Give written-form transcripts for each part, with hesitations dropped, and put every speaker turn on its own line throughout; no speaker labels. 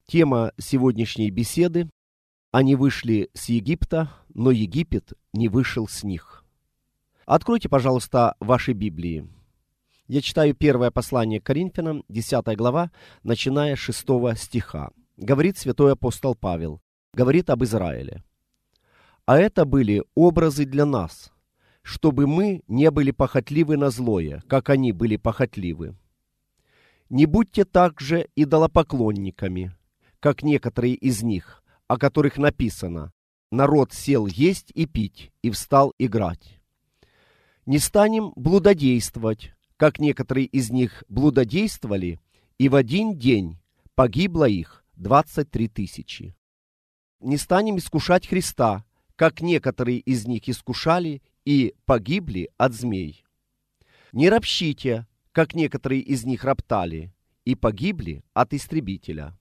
Тема сегодняшней беседы: «Они вышли с Египта, но Египет не вышел с них». Откройте, пожалуйста, ваши Библии. Я читаю первое послание к Коринфянам, 10 глава, начиная с 6 стиха. Говорит святой апостол Павел, говорит об Израиле. «А это были образы для нас, чтобы мы не были похотливы на злое, как они были похотливы. Не будьте также идолопоклонниками, как некоторые из них, о которых написано: народ сел есть и пить, и встал играть. Не станем блудодействовать, как некоторые из них блудодействовали, и в один день погибло их 23 тысячи. Не станем искушать Христа, как некоторые из них искушали и погибли от змей. Не ропщите, как некоторые из них роптали и погибли от истребителя.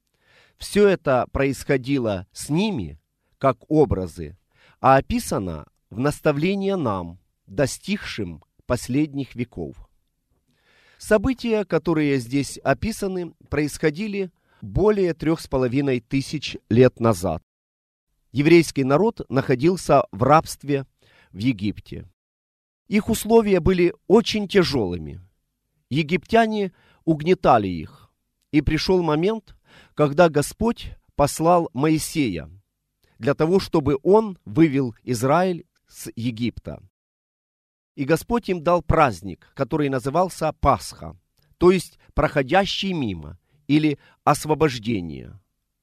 Все это происходило с ними, как образы, а описано в наставление нам, достигшим последних веков». События, которые здесь описаны, происходили более 3500 лет назад. Еврейский народ находился в рабстве в Египте. Их условия были очень тяжелыми. Египтяне угнетали их. И пришел момент, когда Господь послал Моисея для того, чтобы он вывел Израиль с Египта. И Господь им дал праздник, который назывался Пасха, то есть проходящий мимо или освобождение.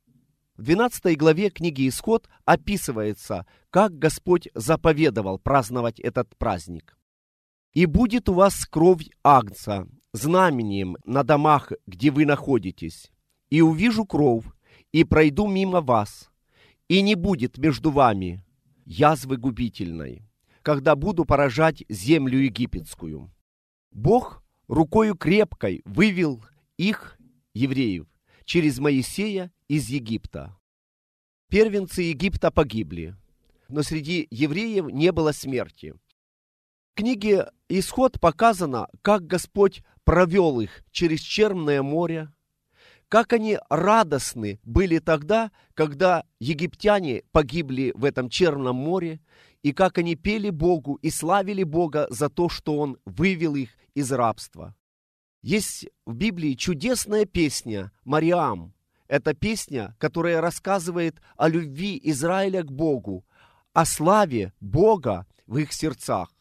В 12 главе книги Исход описывается, как Господь заповедовал праздновать этот праздник. «И будет у вас кровь агнца знамением на домах, где вы находитесь, и увижу кровь, и пройду мимо вас, и не будет между вами язвы губительной, когда буду поражать землю египетскую». Бог рукою крепкой вывел их, евреев, через Моисея из Египта. Первенцы Египта погибли, но среди евреев не было смерти. В книге Исход показано, как Господь провел их через Черное море, как они радостны были тогда, когда египтяне погибли в этом Черном море, и как они пели Богу и славили Бога за то, что Он вывел их из рабства. Есть в Библии чудесная песня «Мариам». Это песня, которая рассказывает о любви Израиля к Богу, о славе Бога в их сердцах.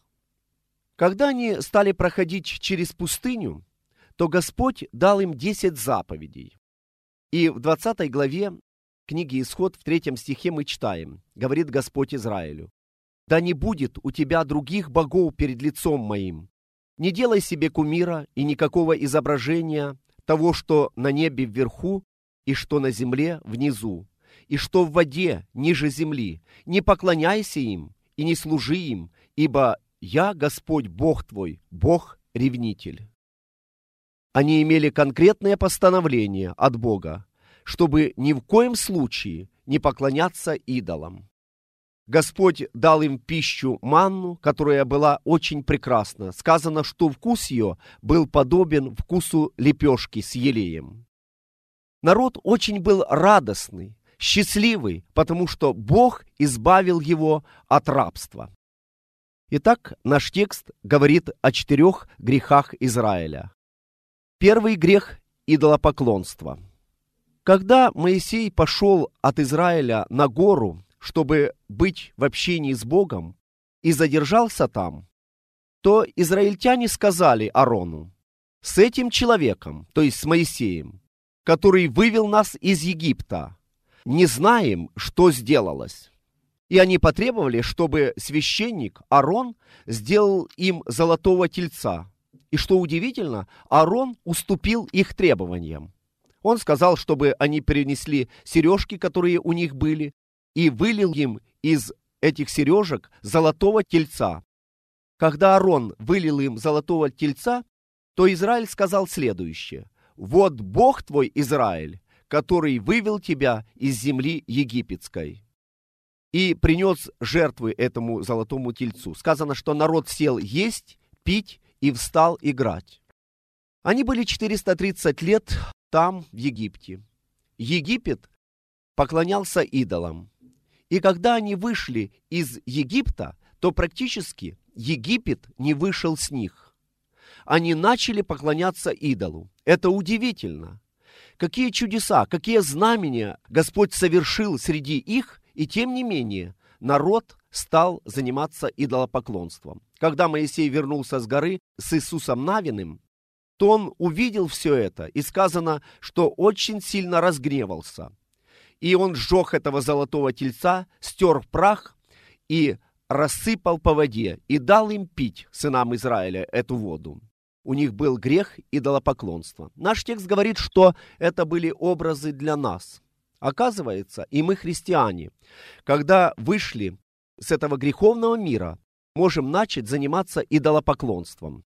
Когда они стали проходить через пустыню, то Господь дал им 10 заповедей. И в 20 главе книги Исход в 3 стихе мы читаем, говорит Господь Израилю: «Да не будет у тебя других богов перед лицом моим. Не делай себе кумира и никакого изображения того, что на небе вверху, и что на земле внизу, и что в воде ниже земли. Не поклоняйся им и не служи им, ибо я, Господь Бог твой, Бог-ревнитель». Они имели конкретное постановление от Бога, чтобы ни в коем случае не поклоняться идолам. Господь дал им пищу манну, которая была очень прекрасна. Сказано, что вкус ее был подобен вкусу лепешки с елеем. Народ очень был радостный, счастливый, потому что Бог избавил его от рабства. Итак, наш текст говорит о 4 грехах Израиля. Первый грех – идолопоклонство. Когда Моисей пошел от Израиля на гору, чтобы быть в общении с Богом, и задержался там, то израильтяне сказали Аарону: «С этим человеком, то есть с Моисеем, который вывел нас из Египта, не знаем, что сделалось». И они потребовали, чтобы священник Аарон сделал им золотого тельца. И что удивительно, Аарон уступил их требованиям. Он сказал, чтобы они принесли сережки, которые у них были, и вылил им из этих сережек золотого тельца. Когда Аарон вылил им золотого тельца, то Израиль сказал следующее: «Вот Бог твой, Израиль, который вывел тебя из земли египетской». И принес жертвы этому золотому тельцу. Сказано, что народ сел есть, пить и встал играть. Они были 430 лет там, в Египте. Египет поклонялся идолам. И когда они вышли из Египта, то практически Египет не вышел с них. Они начали поклоняться идолу. Это удивительно. Какие чудеса, какие знамения Господь совершил среди их, и тем не менее народ стал заниматься идолопоклонством. Когда Моисей вернулся с горы с Иисусом Навиным, то он увидел все это, и сказано, что очень сильно разгневался. И он сжег этого золотого тельца, стер в прах и рассыпал по воде, и дал им пить, сынам Израиля, эту воду. У них был грех идолопоклонства. Наш текст говорит, что это были образы для нас. Оказывается, и мы, христиане, когда вышли с этого греховного мира, можем начать заниматься идолопоклонством.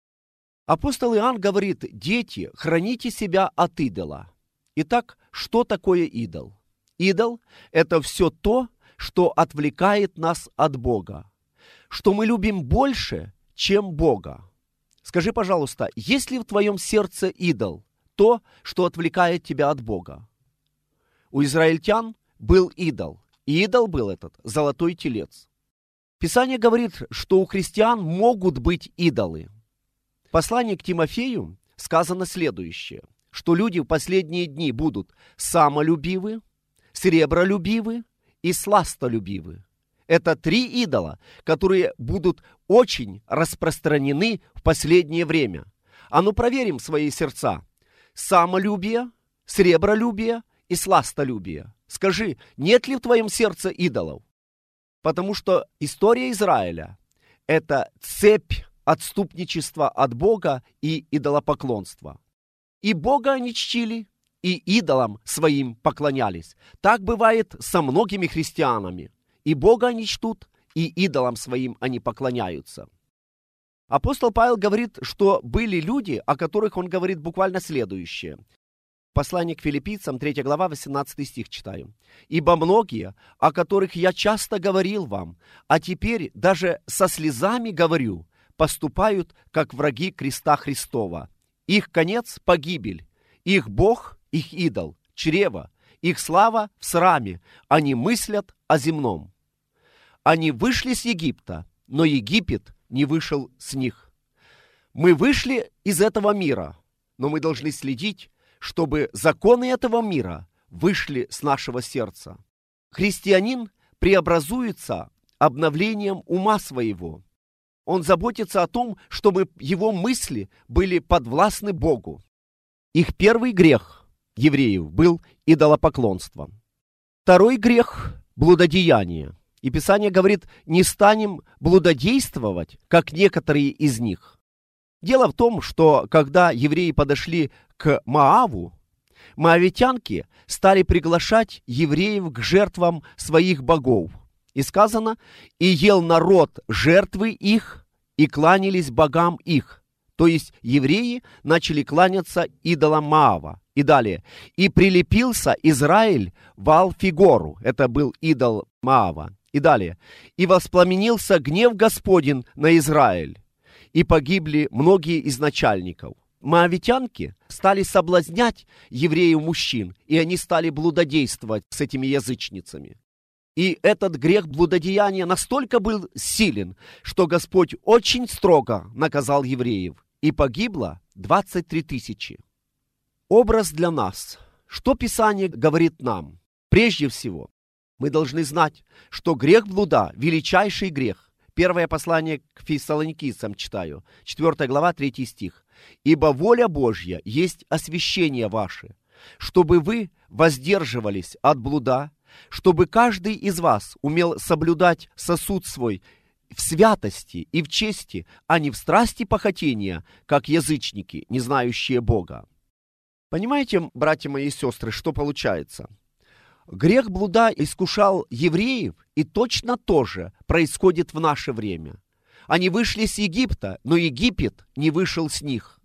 Апостол Иоанн говорит: дети, храните себя от идола. Итак, что такое идол? Идол – это все то, что отвлекает нас от Бога, что мы любим больше, чем Бога. Скажи, пожалуйста, есть ли в твоем сердце идол, то, что отвлекает тебя от Бога? У израильтян был идол, и идол был этот золотой телец. Писание говорит, что у христиан могут быть идолы. В послании к Тимофею сказано следующее, что люди в последние дни будут самолюбивы, сребролюбивы и сластолюбивы. Это 3 идола, которые будут очень распространены в последнее время. А ну проверим свои сердца. Самолюбие, сребролюбие и сластолюбие. Скажи, нет ли в твоем сердце идолов? Потому что история Израиля – это цепь отступничества от Бога и идолопоклонства. И Бога они чтили, и идолам своим поклонялись. Так бывает со многими христианами. И Бога они чтут, и идолам своим они поклоняются. Апостол Павел говорит, что были люди, о которых он говорит буквально следующее. Послание к Филиппийцам, 3 глава, 18 стих читаю. «Ибо многие, о которых я часто говорил вам, а теперь даже со слезами говорю, поступают, как враги креста Христова. Их конец – погибель, их Бог – их идол, чрево, их слава в сраме, они мыслят о земном. Они вышли с Египта, но Египет не вышел с них». Мы вышли из этого мира, но мы должны следить, чтобы законы этого мира вышли с нашего сердца. Христианин преобразуется обновлением ума своего. Он заботится о том, чтобы его мысли были подвластны Богу. Их первый грех евреев был идолопоклонство. Второй грех – блудодеяние. И Писание говорит, не станем блудодействовать, как некоторые из них. Дело в том, что когда евреи подошли к Моаву, моавитянки стали приглашать евреев к жертвам своих богов. И сказано, и ел народ жертвы их, и кланялись богам их. То есть евреи начали кланяться идолам Моава. И далее, и прилепился Израиль Ваал-Фигору, это был идол Моава. И далее, и воспламенился гнев Господень на Израиль, и погибли многие из начальников. Моавитянки стали соблазнять евреев-мужчин, и они стали блудодействовать с этими язычницами. И этот грех блудодеяния настолько был силен, что Господь очень строго наказал евреев, и погибло 23 тысячи. Образ для нас. Что Писание говорит нам? Прежде всего, мы должны знать, что грех блуда – величайший грех. Первое послание к Фессалоникийцам читаю, 4 глава, 3 стих. «Ибо воля Божья есть освящение ваше, чтобы вы воздерживались от блуда, чтобы каждый из вас умел соблюдать сосуд свой в святости и в чести, а не в страсти похотения, как язычники, не знающие Бога». Понимаете, братья мои и сестры, что получается? Грех блуда искушал евреев, и точно то же происходит в наше время. Они вышли с Египта, но Египет не вышел с них.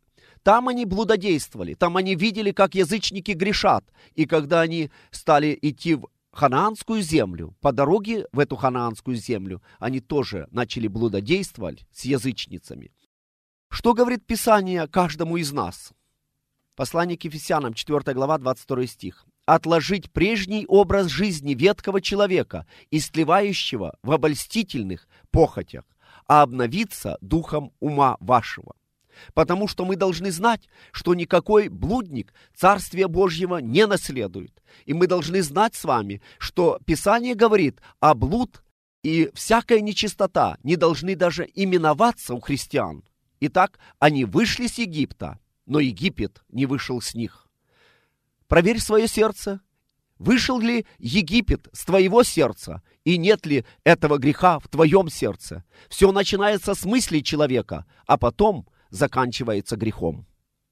Там они блудодействовали, там они видели, как язычники грешат. И когда они стали идти в ханаанскую землю, по дороге в эту ханаанскую землю, они тоже начали блудодействовать с язычницами. Что говорит Писание каждому из нас? Послание к Ефесянам, 4 глава, 22 стих. «Отложить прежний образ жизни ветхого человека, истлевающего в обольстительных похотях, а обновиться духом ума вашего». Потому что мы должны знать, что никакой блудник Царствия Божьего не наследует. И мы должны знать с вами, что Писание говорит, а блуд и всякая нечистота не должны даже именоваться у христиан. Итак, они вышли с Египта, но Египет не вышел с них. Проверь свое сердце. Вышел ли Египет с твоего сердца? И нет ли этого греха в твоем сердце? Все начинается с мыслей человека, а потом заканчивается грехом.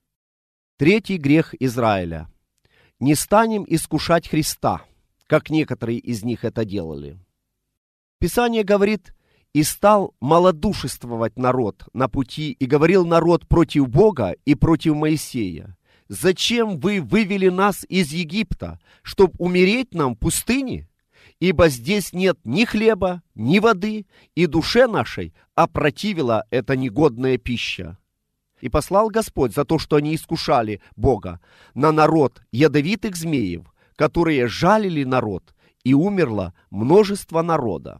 Третий грех Израиля. Не станем искушать Христа, как некоторые из них это делали. Писание говорит, и стал малодушествовать народ на пути, и говорил народ против Бога и против Моисея. Зачем вы вывели нас из Египта, чтоб умереть нам в пустыне? Ибо здесь нет ни хлеба, ни воды, и душе нашей опротивила эта негодная пища. И послал Господь за то, что они искушали Бога, на народ ядовитых змеев, которые жалили народ, и умерло множество народа.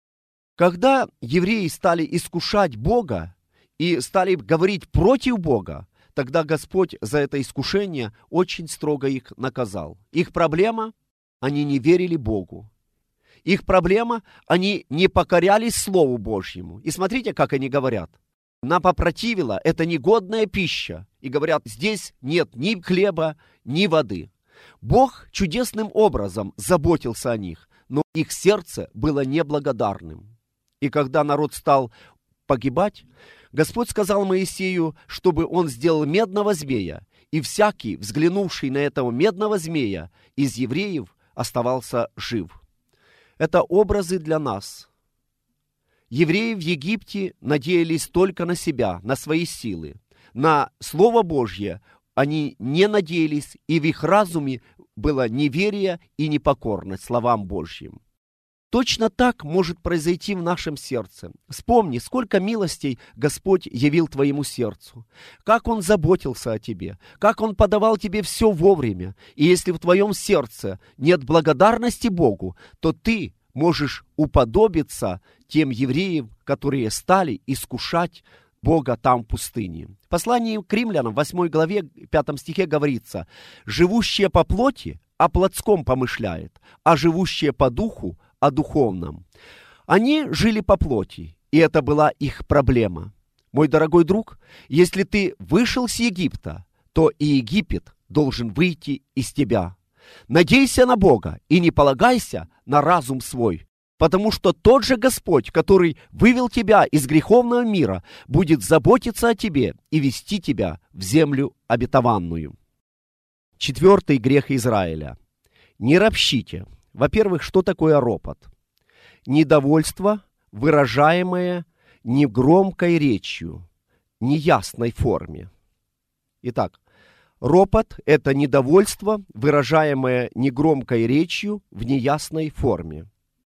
Когда евреи стали искушать Бога и стали говорить против Бога, тогда Господь за это искушение очень строго их наказал. Их проблема – они не верили Богу. Их проблема – они не покорялись Слову Божьему. И смотрите, как они говорят. Нам попротивила эта негодная пища. И говорят, здесь нет ни хлеба, ни воды. Бог чудесным образом заботился о них, но их сердце было неблагодарным. И когда народ стал погибать, Господь сказал Моисею, чтобы он сделал медного змея, и всякий, взглянувший на этого медного змея, из евреев оставался жив. Это образы для нас. Евреи в Египте надеялись только на себя, на свои силы. На Слово Божье они не надеялись, и в их разуме было неверие и непокорность словам Божьим. Точно так может произойти в нашем сердце. Вспомни, сколько милостей Господь явил твоему сердцу, как Он заботился о тебе, как Он подавал тебе все вовремя. И если в твоем сердце нет благодарности Богу, то ты можешь уподобиться тем евреям, которые стали искушать Бога там в пустыне. В послании к римлянам, 8 главе, 5 стихе говорится, «Живущие по плоти о плотском помышляет, а живущие по духу о духовном». Они жили по плоти, и это была их проблема. Мой дорогой друг, если ты вышел с Египта, то и Египет должен выйти из тебя. Надейся на Бога и не полагайся на разум свой, потому что тот же Господь, который вывел тебя из греховного мира, будет заботиться о тебе и вести тебя в землю обетованную. Четвертый грех Израиля. Не ропщите. Во-первых, что такое ропот? Недовольство, выражаемое негромкой речью, неясной форме. Итак, ропот – это недовольство, выражаемое негромкой речью в неясной форме.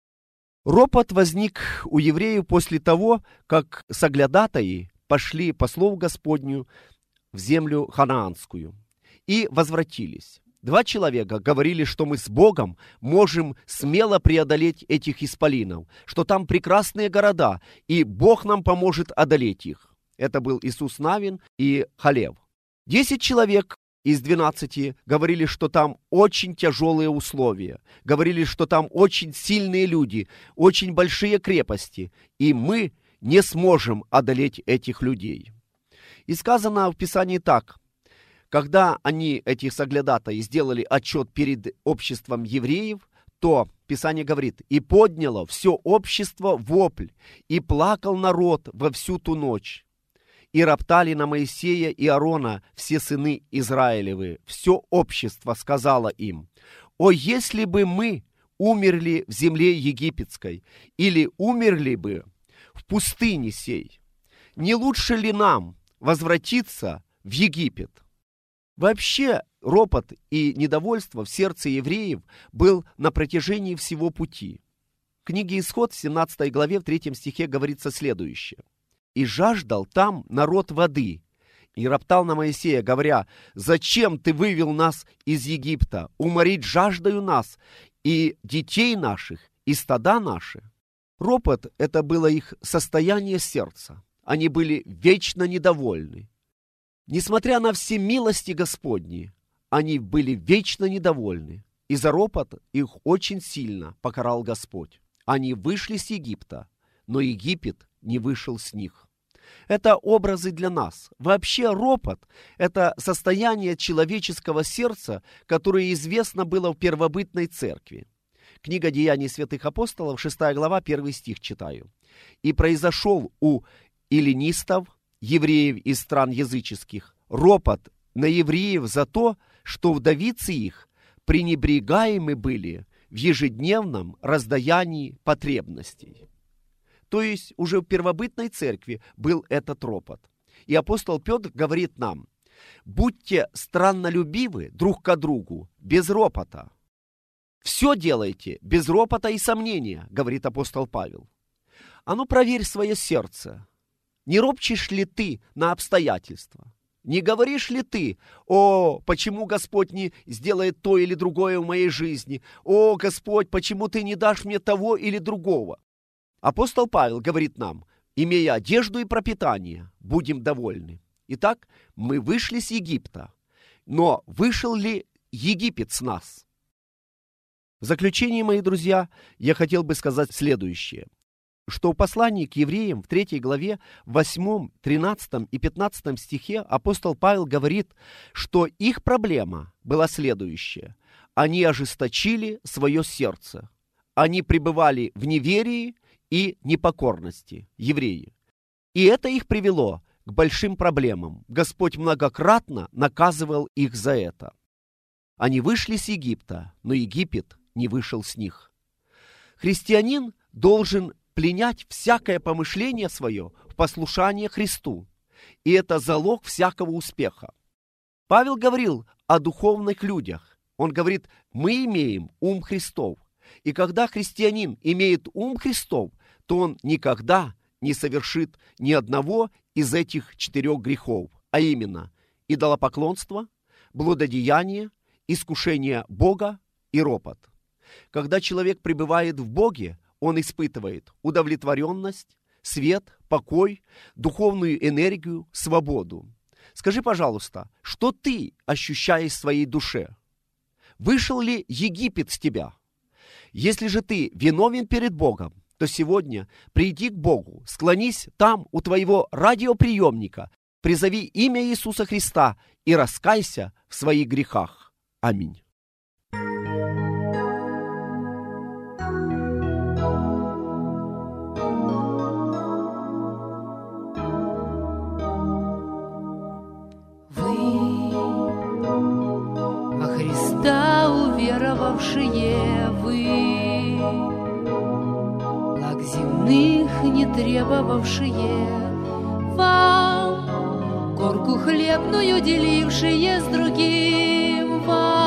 Ропот возник у евреев после того, как соглядатаи пошли по слову Господню в землю ханаанскую и возвратились. 2 человека говорили, что мы с Богом можем смело преодолеть этих исполинов, что там прекрасные города, и Бог нам поможет одолеть их. Это был Иисус Навин и Халев. 10 человек из 12 говорили, что там очень тяжелые условия, говорили, что там очень сильные люди, очень большие крепости, и мы не сможем одолеть этих людей. И сказано в Писании так. Когда они, эти соглядатаи, сделали отчет перед обществом евреев, то Писание говорит, «И подняло все общество вопль, и плакал народ во всю ту ночь. И роптали на Моисея и Аарона все сыны Израилевы. Все общество сказало им, о, если бы мы умерли в земле египетской, или умерли бы в пустыне сей, не лучше ли нам возвратиться в Египет?» Вообще, ропот и недовольство в сердце евреев был на протяжении всего пути. В книге Исход, в 17 главе, в 3 стихе говорится следующее. «И жаждал там народ воды, и роптал на Моисея, говоря: «Зачем ты вывел нас из Египта, уморить жаждою нас, и детей наших, и стада наши?» Ропот – это было их состояние сердца. Они были вечно недовольны. Несмотря на все милости Господни, они были вечно недовольны. И за ропот их очень сильно покарал Господь. Они вышли с Египта, но Египет не вышел с них. Это образы для нас. Вообще ропот – это состояние человеческого сердца, которое известно было в первобытной церкви. Книга Деяний святых апостолов, 6 глава, 1 стих читаю. «И произошел у эллинистов, евреев из стран языческих, ропот на евреев за то, что вдовицы их пренебрегаемы были в ежедневном раздаянии потребностей». То есть уже в первобытной церкви был этот ропот. И апостол Петр говорит нам: «Будьте страннолюбивы друг к другу, без ропота». «Все делайте без ропота и сомнения», говорит апостол Павел. А ну проверь свое сердце. Не ропчешь ли ты на обстоятельства? Не говоришь ли ты: «О, почему Господь не сделает то или другое в моей жизни? О, Господь, почему ты не дашь мне того или другого?» Апостол Павел говорит нам: имея одежду и пропитание, будем довольны. Итак, мы вышли с Египта. Но вышел ли Египет с нас? В заключение, мои друзья, я хотел бы сказать следующее. Что в послании к евреям в 3 главе, в 8, 13 и 15 стихе апостол Павел говорит, что их проблема была следующая. Они ожесточили свое сердце. Они пребывали в неверии и непокорности, евреи. И это их привело к большим проблемам. Господь многократно наказывал их за это. Они вышли с Египта, но Египет не вышел с них. Христианин должен пленять всякое помышление свое в послушание Христу. И это залог всякого успеха. Павел говорил о духовных людях. Он говорит: мы имеем ум Христов. И когда христианин имеет ум Христов, то он никогда не совершит ни одного из этих 4 грехов, а именно идолопоклонство, блудодеяние, искушение Бога и ропот. Когда человек пребывает в Боге, он испытывает удовлетворенность, свет, покой, духовную энергию, свободу. Скажи, пожалуйста, что ты ощущаешь в своей душе? Вышел ли Египет с тебя? Если же ты виновен перед Богом, то сегодня приди к Богу, склонись там у твоего радиоприемника, призови имя Иисуса Христа и раскайся в своих грехах. Аминь.
Уверовавшие вы, благ земных не требовавшие, вам горку хлебную делившие с другим,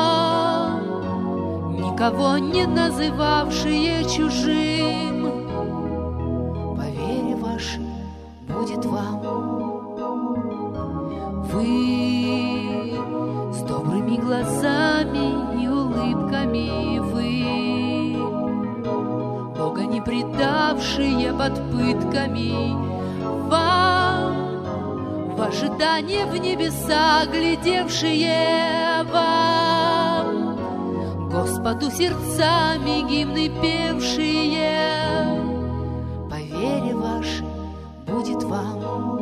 вам никого не называвшие чужим, по вере вашей будет вам. Вы с добрыми глазами и улыбками, вы, Бога не предавшие под пытками, вам в ожидании в небеса глядевшие, вам Господу сердцами гимны певшие, по вере вашей будет вам.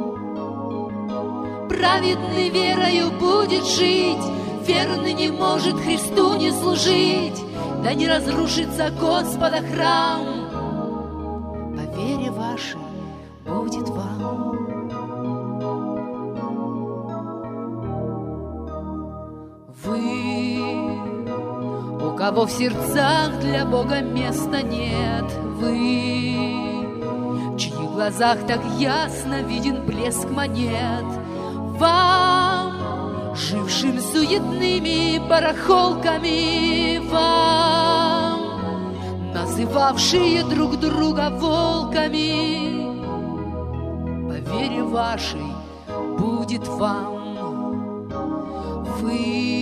Праведный верою будет жить, верный не может Христу не служить, да не разрушится Господа храм, по вере вашей будет вам. Вы, у кого в сердцах для Бога места нет, вы, в чьих глазах так ясно виден блеск монет, вам, жившим суетными барахолками, вам, называвшие друг друга волками, по вере вашей будет будет вам. Вы,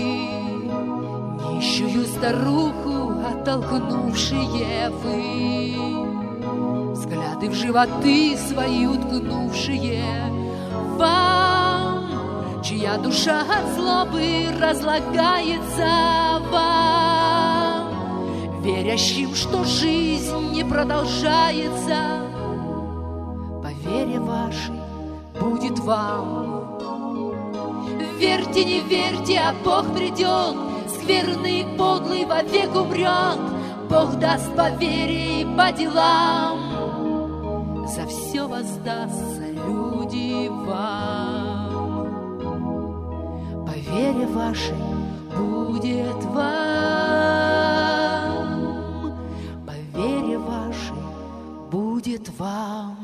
нищую старуху оттолкнувшие вы, взгляды в животы свои уткнувшие, вам, чья душа от злобы разлагается, вам, верящим, что жизнь не продолжается, по вере вашей будет вам. Верьте, не верьте, а Бог придет, скверный, подлый вовек умрет, Бог даст по вере и по делам, за все воздастся люди вам. По вере вашей будет вам, по вере вашей будет вам.